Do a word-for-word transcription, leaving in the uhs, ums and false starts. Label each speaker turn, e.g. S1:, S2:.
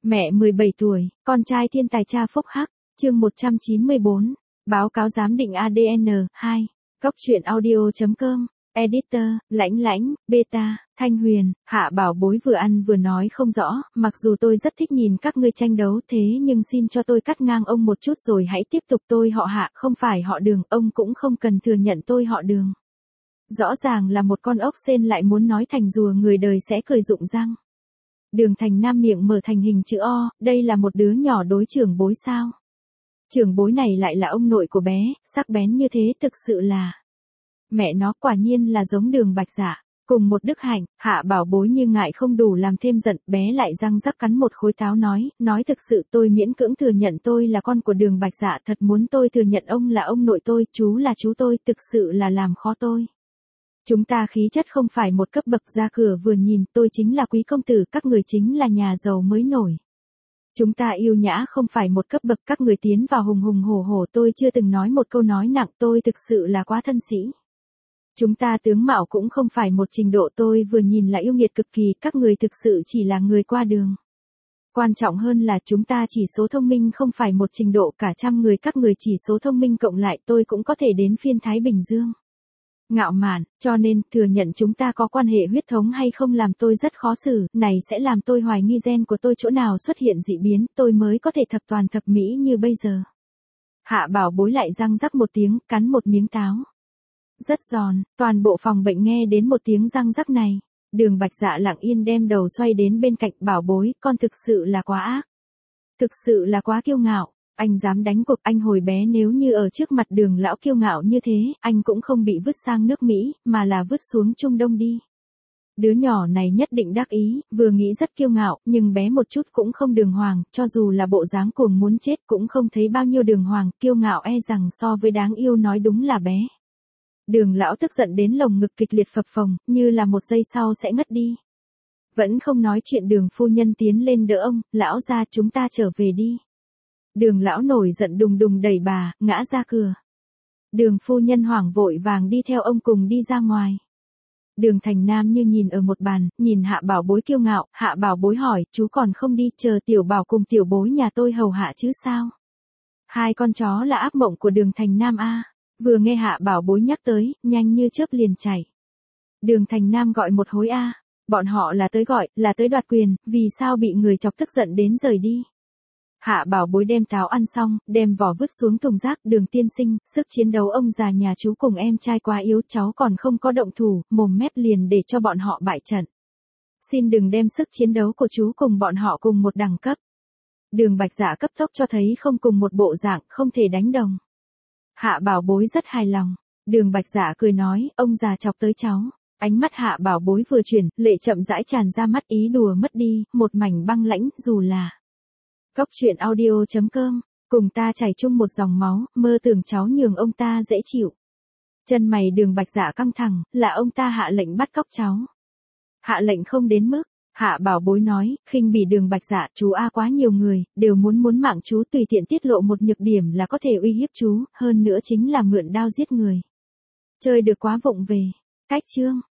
S1: Mẹ mười bảy tuổi, con trai thiên tài cha phúc hắc, chương một trăm chín mươi bốn, báo cáo giám định a đê en, hai, Cóc truyện audio chấm com, editor, Lãnh Lãnh, beta, Thanh Huyền, Hạ Bảo Bối vừa ăn vừa nói không rõ, mặc dù tôi rất thích nhìn các ngươi tranh đấu thế nhưng xin cho tôi cắt ngang ông một chút rồi hãy tiếp tục, tôi họ Hạ, không phải họ Đường, ông cũng không cần thừa nhận tôi họ Đường. Rõ ràng là một con ốc sên lại muốn nói thành rùa, người đời sẽ cười rụng răng. Đường Thành Nam miệng mở thành hình chữ O, đây là một đứa nhỏ đối trưởng bối sao? Trưởng bối này lại là ông nội của bé, sắc bén như thế thực sự là... Mẹ nó quả nhiên là giống Đường Bạch Dạ, cùng một đức hạnh. Hạ Bảo Bối như ngại không đủ làm thêm giận, bé lại răng rắc cắn một khối táo nói, nói thực sự tôi miễn cưỡng thừa nhận tôi là con của Đường Bạch Dạ, thật muốn tôi thừa nhận ông là ông nội tôi, chú là chú tôi, thực sự là làm khó tôi. Chúng ta khí chất không phải một cấp bậc, ra cửa vừa nhìn, tôi chính là quý công tử, các người chính là nhà giàu mới nổi. Chúng ta yêu nhã không phải một cấp bậc, các người tiến vào hùng hùng hổ hổ, tôi chưa từng nói một câu nói nặng, tôi thực sự là quá thân sĩ. Chúng ta tướng mạo cũng không phải một trình độ, tôi vừa nhìn là yêu nghiệt cực kỳ, các người thực sự chỉ là người qua đường. Quan trọng hơn là chúng ta chỉ số thông minh không phải một trình độ, cả trăm người các người chỉ số thông minh cộng lại tôi cũng có thể đến phiên Thái Bình Dương. Ngạo mạn, cho nên thừa nhận chúng ta có quan hệ huyết thống hay không làm tôi rất khó xử, này sẽ làm tôi hoài nghi gen của tôi chỗ nào xuất hiện dị biến, tôi mới có thể thập toàn thập mỹ như bây giờ. Hạ Bảo Bối lại răng rắc một tiếng, cắn một miếng táo. Rất giòn, toàn bộ phòng bệnh nghe đến một tiếng răng rắc này. Đường Bạch Dạ lặng yên đem đầu xoay đến bên cạnh, Bảo Bối, con thực sự là quá ác. Thực sự là quá kiêu ngạo. Anh dám đánh cuộc, anh hồi bé nếu như ở trước mặt Đường lão kiêu ngạo như thế, anh cũng không bị vứt sang nước Mỹ, mà là vứt xuống Trung Đông đi. Đứa nhỏ này nhất định đắc ý, vừa nghĩ rất kiêu ngạo, nhưng bé một chút cũng không đường hoàng, cho dù là bộ dáng cuồng muốn chết cũng không thấy bao nhiêu đường hoàng, kiêu ngạo e rằng so với đáng yêu nói đúng là bé. Đường lão tức giận đến lồng ngực kịch liệt phập phồng, như là một giây sau sẽ ngất đi. Vẫn không nói chuyện, Đường phu nhân tiến lên đỡ ông, lão gia chúng ta trở về đi. Đường lão nổi giận đùng đùng đẩy bà, ngã ra cửa. Đường phu nhân hoảng vội vàng đi theo ông cùng đi ra ngoài. Đường Thành Nam như nhìn ở một bàn, nhìn Hạ Bảo Bối kiêu ngạo, Hạ Bảo Bối hỏi, chú còn không đi, chờ tiểu bảo cùng tiểu bối nhà tôi hầu hạ chứ sao? Hai con chó là ác mộng của Đường Thành Nam a. Vừa nghe Hạ Bảo Bối nhắc tới, nhanh như chớp liền chạy. Đường Thành Nam gọi một hối a, bọn họ là tới gọi, là tới đoạt quyền, vì sao bị người chọc tức giận đến rời đi? Hạ Bảo Bối đem táo ăn xong, đem vỏ vứt xuống thùng rác, Đường tiên sinh, sức chiến đấu ông già nhà chú cùng em trai quá yếu, cháu còn không có động thủ, mồm mép liền để cho bọn họ bại trận. Xin đừng đem sức chiến đấu của chú cùng bọn họ cùng một đẳng cấp. Đường Bạch Dạ cấp tốc cho thấy không cùng một bộ dạng, không thể đánh đồng. Hạ Bảo Bối rất hài lòng. Đường Bạch Dạ cười nói, ông già chọc tới cháu. Ánh mắt Hạ Bảo Bối vừa chuyển, lệ chậm rãi tràn ra mắt, ý đùa mất đi, một mảnh băng lãnh, dù là Cóc truyện audio chấm com, cùng ta chảy chung một dòng máu, mơ tưởng cháu nhường ông ta dễ chịu. Chân mày Đường Bạch Dạ căng thẳng, là ông ta hạ lệnh bắt cóc cháu. Hạ lệnh không đến mức. Hạ Bảo Bối nói, khinh bỉ Đường Bạch Dạ, chú a quá nhiều người, đều muốn muốn mạng chú, tùy tiện tiết lộ một nhược điểm là có thể uy hiếp chú, hơn nữa chính là mượn đao giết người. Chơi được quá vụng về. Cách chương.